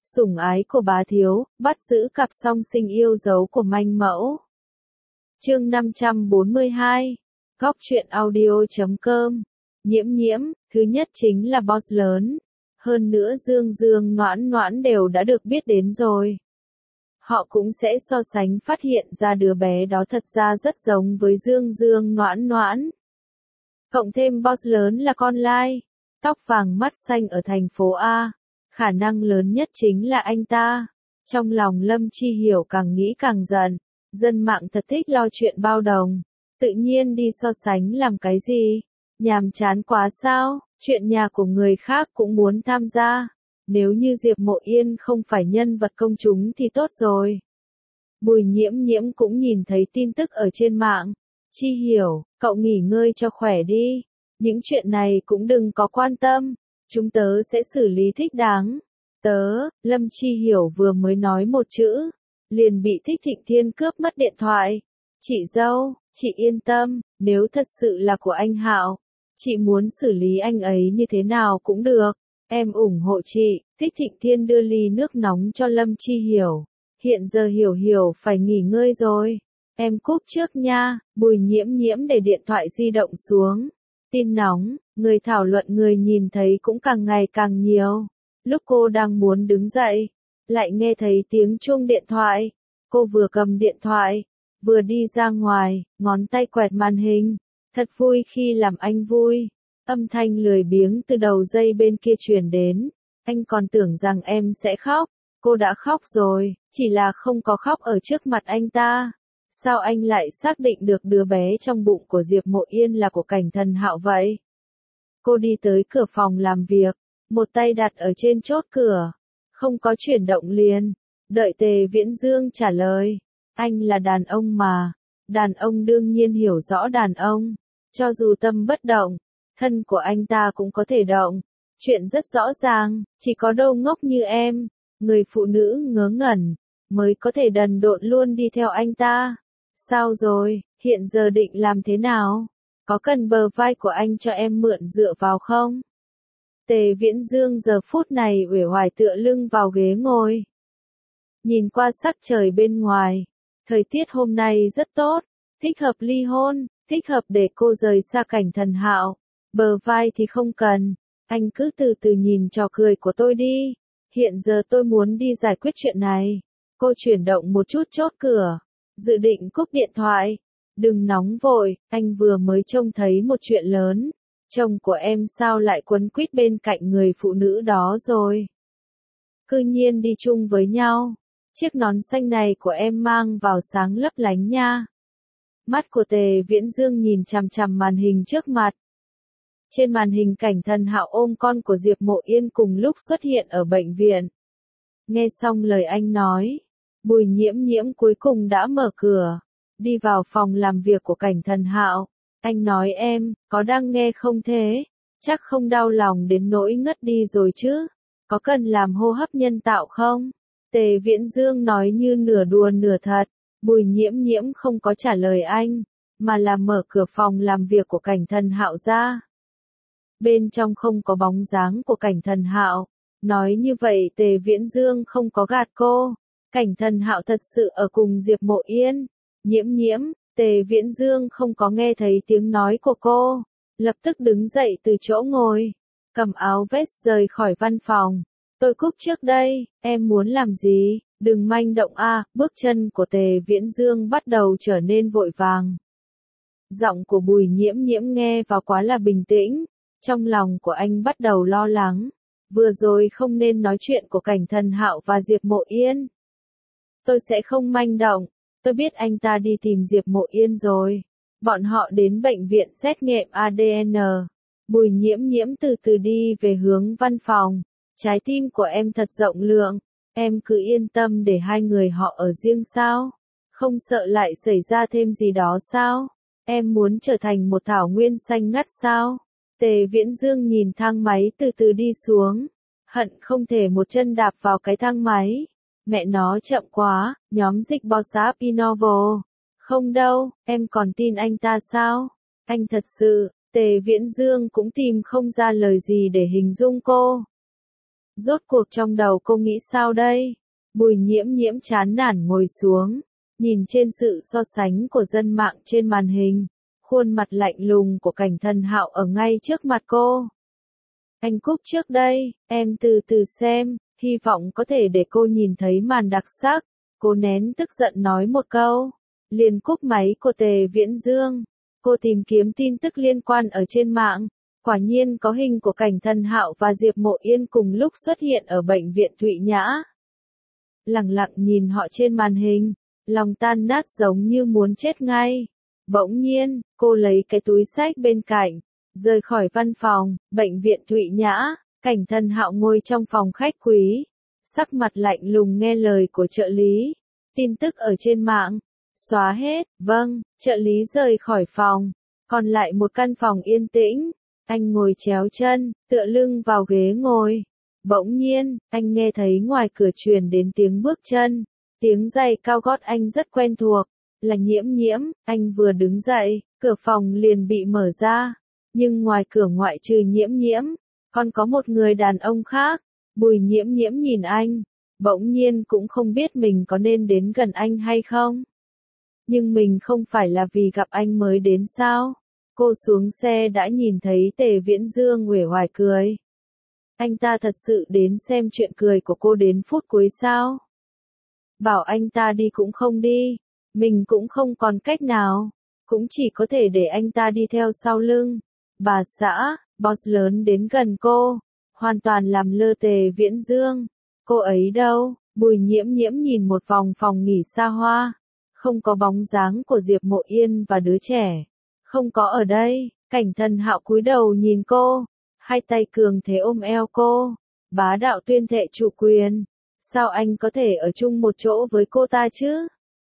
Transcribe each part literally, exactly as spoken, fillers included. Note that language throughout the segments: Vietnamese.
Sủng ái của bá thiếu, bắt giữ cặp song sinh yêu dấu của manh mẫu. Chương năm trăm bốn mươi hai. Góc truyện audio.com. Nhiễm nhiễm, thứ nhất chính là boss lớn. Hơn nữa Dương Dương Noãn Noãn đều đã được biết đến rồi. Họ cũng sẽ so sánh phát hiện ra đứa bé đó thật ra rất giống với Dương Dương Noãn Noãn. Cộng thêm boss lớn là con lai, tóc vàng mắt xanh ở thành phố A. Khả năng lớn nhất chính là anh ta. Trong lòng Lâm Chi Hiểu càng nghĩ càng giận. Dân mạng thật thích lo chuyện bao đồng. Tự nhiên đi so sánh làm cái gì? Nhàm chán quá sao? Chuyện nhà của người khác cũng muốn tham gia. Nếu như Diệp Mộ Yên không phải nhân vật công chúng thì tốt rồi. Bùi Nhiễm Nhiễm cũng nhìn thấy tin tức ở trên mạng. Chi Hiểu, cậu nghỉ ngơi cho khỏe đi. Những chuyện này cũng đừng có quan tâm. Chúng tớ sẽ xử lý thích đáng. Tớ, Lâm Chi Hiểu vừa mới nói một chữ. Liền bị Thích Thịnh Thiên cướp mất điện thoại. Chị dâu, chị yên tâm, nếu thật sự là của anh Hạo, chị muốn xử lý anh ấy như thế nào cũng được. Em ủng hộ chị. Thích Thịnh Thiên đưa ly nước nóng cho Lâm Chi Hiểu. Hiện giờ Hiểu Hiểu phải nghỉ ngơi rồi. Em cúp trước nha. Bùi Nhiễm Nhiễm để điện thoại di động xuống. Tin nóng, người thảo luận người nhìn thấy cũng càng ngày càng nhiều. Lúc cô đang muốn đứng dậy, lại nghe thấy tiếng chuông điện thoại. Cô vừa cầm điện thoại, vừa đi ra ngoài, ngón tay quẹt màn hình. Thật vui khi làm anh vui. Âm thanh lười biếng từ đầu dây bên kia truyền đến. Anh còn tưởng rằng em sẽ khóc. Cô đã khóc rồi, chỉ là không có khóc ở trước mặt anh ta. Sao anh lại xác định được đứa bé trong bụng của Diệp Mộ Yên là của Cảnh Thần Hạo vậy? Cô đi tới cửa phòng làm việc, một tay đặt ở trên chốt cửa, không có chuyển động liền, đợi Tề Viễn Dương trả lời. Anh là đàn ông mà, đàn ông đương nhiên hiểu rõ đàn ông, cho dù tâm bất động, thân của anh ta cũng có thể động. Chuyện rất rõ ràng, chỉ có đâu ngốc như em, người phụ nữ ngớ ngẩn, mới có thể đần độn luôn đi theo anh ta. Sao rồi, hiện giờ định làm thế nào? Có cần bờ vai của anh cho em mượn dựa vào không? Tề Viễn Dương giờ phút này uể oải tựa lưng vào ghế ngồi. Nhìn qua sắc trời bên ngoài, thời tiết hôm nay rất tốt, thích hợp ly hôn, thích hợp để cô rời xa Cảnh Thần Hạo. Bờ vai thì không cần, anh cứ từ từ nhìn trò cười của tôi đi. Hiện giờ tôi muốn đi giải quyết chuyện này. Cô chuyển động một chút chốt cửa, dự định cúp điện thoại. Đừng nóng vội, anh vừa mới trông thấy một chuyện lớn. Chồng của em sao lại quấn quýt bên cạnh người phụ nữ đó rồi? Cư nhiên đi chung với nhau. Chiếc nón xanh này của em mang vào sáng lấp lánh nha. Mắt của Tề Viễn Dương nhìn chằm chằm màn hình trước mặt. Trên màn hình Cảnh Thần Hạo ôm con của Diệp Mộ Yên cùng lúc xuất hiện ở bệnh viện. Nghe xong lời anh nói, Bùi Nhiễm Nhiễm cuối cùng đã mở cửa, đi vào phòng làm việc của Cảnh Thần Hạo. Anh nói em, có đang nghe không thế? Chắc không đau lòng đến nỗi ngất đi rồi chứ? Có cần làm hô hấp nhân tạo không? Tề Viễn Dương nói như nửa đùa nửa thật. Bùi Nhiễm Nhiễm không có trả lời anh, mà là mở cửa phòng làm việc của Cảnh Thần Hạo ra. Bên trong không có bóng dáng của Cảnh Thần Hạo. Nói như vậy Tề Viễn Dương không có gạt cô. Cảnh Thần Hạo thật sự ở cùng Diệp Mộ Yên. Nhiễm Nhiễm, Tề Viễn Dương không có nghe thấy tiếng nói của cô. Lập tức đứng dậy từ chỗ ngồi, cầm áo vest rời khỏi văn phòng. Tôi cúp trước đây, em muốn làm gì? Đừng manh động a. À. Bước chân của Tề Viễn Dương bắt đầu trở nên vội vàng. Giọng của Bùi Nhiễm Nhiễm nghe vào quá là bình tĩnh. Trong lòng của anh bắt đầu lo lắng. Vừa rồi không nên nói chuyện của Cảnh Thần Hạo và Diệp Mộ Yên. Tôi sẽ không manh động. Tôi biết anh ta đi tìm Diệp Mộ Yên rồi. Bọn họ đến bệnh viện xét nghiệm a đê en. Bùi Nhiễm Nhiễm từ từ đi về hướng văn phòng. Trái tim của em thật rộng lượng. Em cứ yên tâm để hai người họ ở riêng sao? Không sợ lại xảy ra thêm gì đó sao? Em muốn trở thành một thảo nguyên xanh ngắt sao? Tề Viễn Dương nhìn thang máy từ từ đi xuống. Hận không thể một chân đạp vào cái thang máy. Mẹ nó chậm quá, nhóm dịch Bossa Pinovo. Không đâu, em còn tin anh ta sao? Anh thật sự, Tề Viễn Dương cũng tìm không ra lời gì để hình dung cô. Rốt cuộc trong đầu cô nghĩ sao đây? Bùi nhiễm nhiễm chán nản ngồi xuống, nhìn trên sự so sánh của dân mạng trên màn hình, khuôn mặt lạnh lùng của Cảnh Thần Hạo ở ngay trước mặt cô. Anh cúp trước đây, em từ từ xem, hy vọng có thể để cô nhìn thấy màn đặc sắc. Cô nén tức giận nói một câu, liền cúp máy của Tề Viễn Dương. Cô tìm kiếm tin tức liên quan ở trên mạng, quả nhiên có hình của Cảnh Thần Hạo và Diệp Mộ Yên cùng lúc xuất hiện ở bệnh viện Thụy Nhã. Lặng lặng nhìn họ trên màn hình, lòng tan nát giống như muốn chết ngay. Bỗng nhiên, cô lấy cái túi xách bên cạnh, rời khỏi văn phòng, bệnh viện Thụy Nhã. Cảnh Thần Hạo ngồi trong phòng khách quý, sắc mặt lạnh lùng nghe lời của trợ lý. Tin tức ở trên mạng, xóa hết, vâng, trợ lý rời khỏi phòng, còn lại một căn phòng yên tĩnh. Anh ngồi chéo chân, tựa lưng vào ghế ngồi. Bỗng nhiên, anh nghe thấy ngoài cửa truyền đến tiếng bước chân, tiếng giày cao gót anh rất quen thuộc, là Nhiễm Nhiễm. Anh vừa đứng dậy, cửa phòng liền bị mở ra, nhưng ngoài cửa ngoại trừ Nhiễm Nhiễm, còn có một người đàn ông khác. Bùi Nhiễm Nhiễm nhìn anh, bỗng nhiên cũng không biết mình có nên đến gần anh hay không. Nhưng mình không phải là vì gặp anh mới đến sao? Cô xuống xe đã nhìn thấy Tề Viễn Dương uể oải cười. Anh ta thật sự đến xem chuyện cười của cô đến phút cuối sao? Bảo anh ta đi cũng không đi, mình cũng không còn cách nào, cũng chỉ có thể để anh ta đi theo sau lưng. Bà xã, boss lớn đến gần cô, hoàn toàn làm lơ Tề Viễn Dương. Cô ấy đâu? Bùi Nhiễm Nhiễm nhìn một vòng phòng nghỉ xa hoa, không có bóng dáng của Diệp Mộ Yên và đứa trẻ. Không có ở đây. Cảnh Thần Hạo cúi đầu nhìn cô, hai tay cường thế ôm eo cô, bá đạo tuyên thệ chủ quyền. Sao anh có thể ở chung một chỗ với cô ta chứ?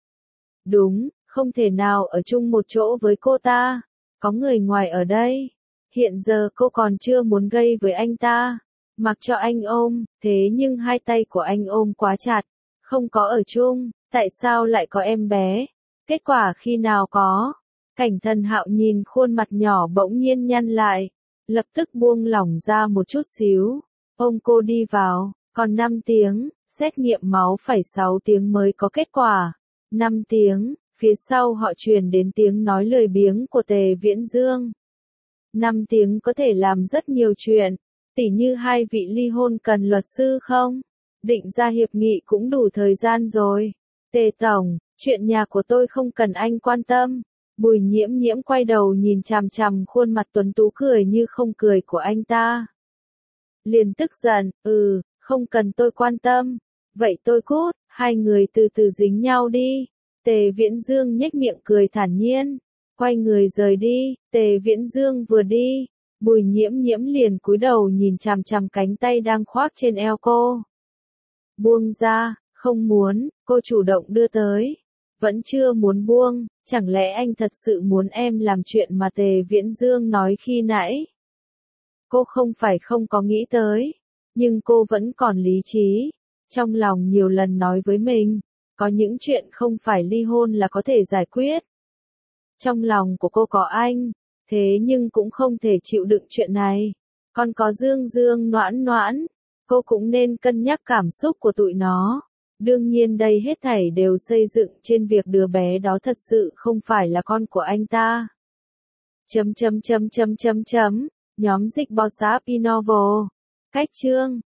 Đúng, không thể nào ở chung một chỗ với cô ta. Có người ngoài ở đây. Hiện giờ cô còn chưa muốn gây với anh ta, mặc cho anh ôm, thế nhưng hai tay của anh ôm quá chặt. Không có ở chung, tại sao lại có em bé? Kết quả khi nào có? Cảnh Thần Hạo nhìn khuôn mặt nhỏ bỗng nhiên nhăn lại, lập tức buông lỏng ra một chút xíu, ôm cô đi vào. Còn năm tiếng, xét nghiệm máu phải sáu tiếng mới có kết quả. năm tiếng, phía sau họ truyền đến tiếng nói lười biếng của Tề Viễn Dương. năm tiếng có thể làm rất nhiều chuyện, tỉ như hai vị ly hôn cần luật sư không? Định ra hiệp nghị cũng đủ thời gian rồi. Tề Tổng, chuyện nhà của tôi không cần anh quan tâm. Bùi Nhiễm Nhiễm quay đầu nhìn chằm chằm khuôn mặt tuấn tú cười như không cười của anh ta. Liền tức giận, ừ, không cần tôi quan tâm. Vậy tôi cút, hai người từ từ dính nhau đi. Tề Viễn Dương nhếch miệng cười thản nhiên, quay người rời đi. Tề Viễn Dương vừa đi, Bùi Nhiễm Nhiễm liền cúi đầu nhìn chằm chằm cánh tay đang khoác trên eo cô. Buông ra, không muốn, cô chủ động đưa tới. Vẫn chưa muốn buông, chẳng lẽ anh thật sự muốn em làm chuyện mà Tề Viễn Dương nói khi nãy? Cô không phải không có nghĩ tới, nhưng cô vẫn còn lý trí. Trong lòng nhiều lần nói với mình, có những chuyện không phải ly hôn là có thể giải quyết. Trong lòng của cô có anh, thế nhưng cũng không thể chịu đựng chuyện này. Còn có Dương Dương Noãn Noãn, cô cũng nên cân nhắc cảm xúc của tụi nó. Đương nhiên đây hết thảy đều xây dựng trên việc đứa bé đó thật sự không phải là con của anh ta. Chấm chấm chấm chấm chấm chấm, nhóm dịch bò sáp Inovo. Cách chương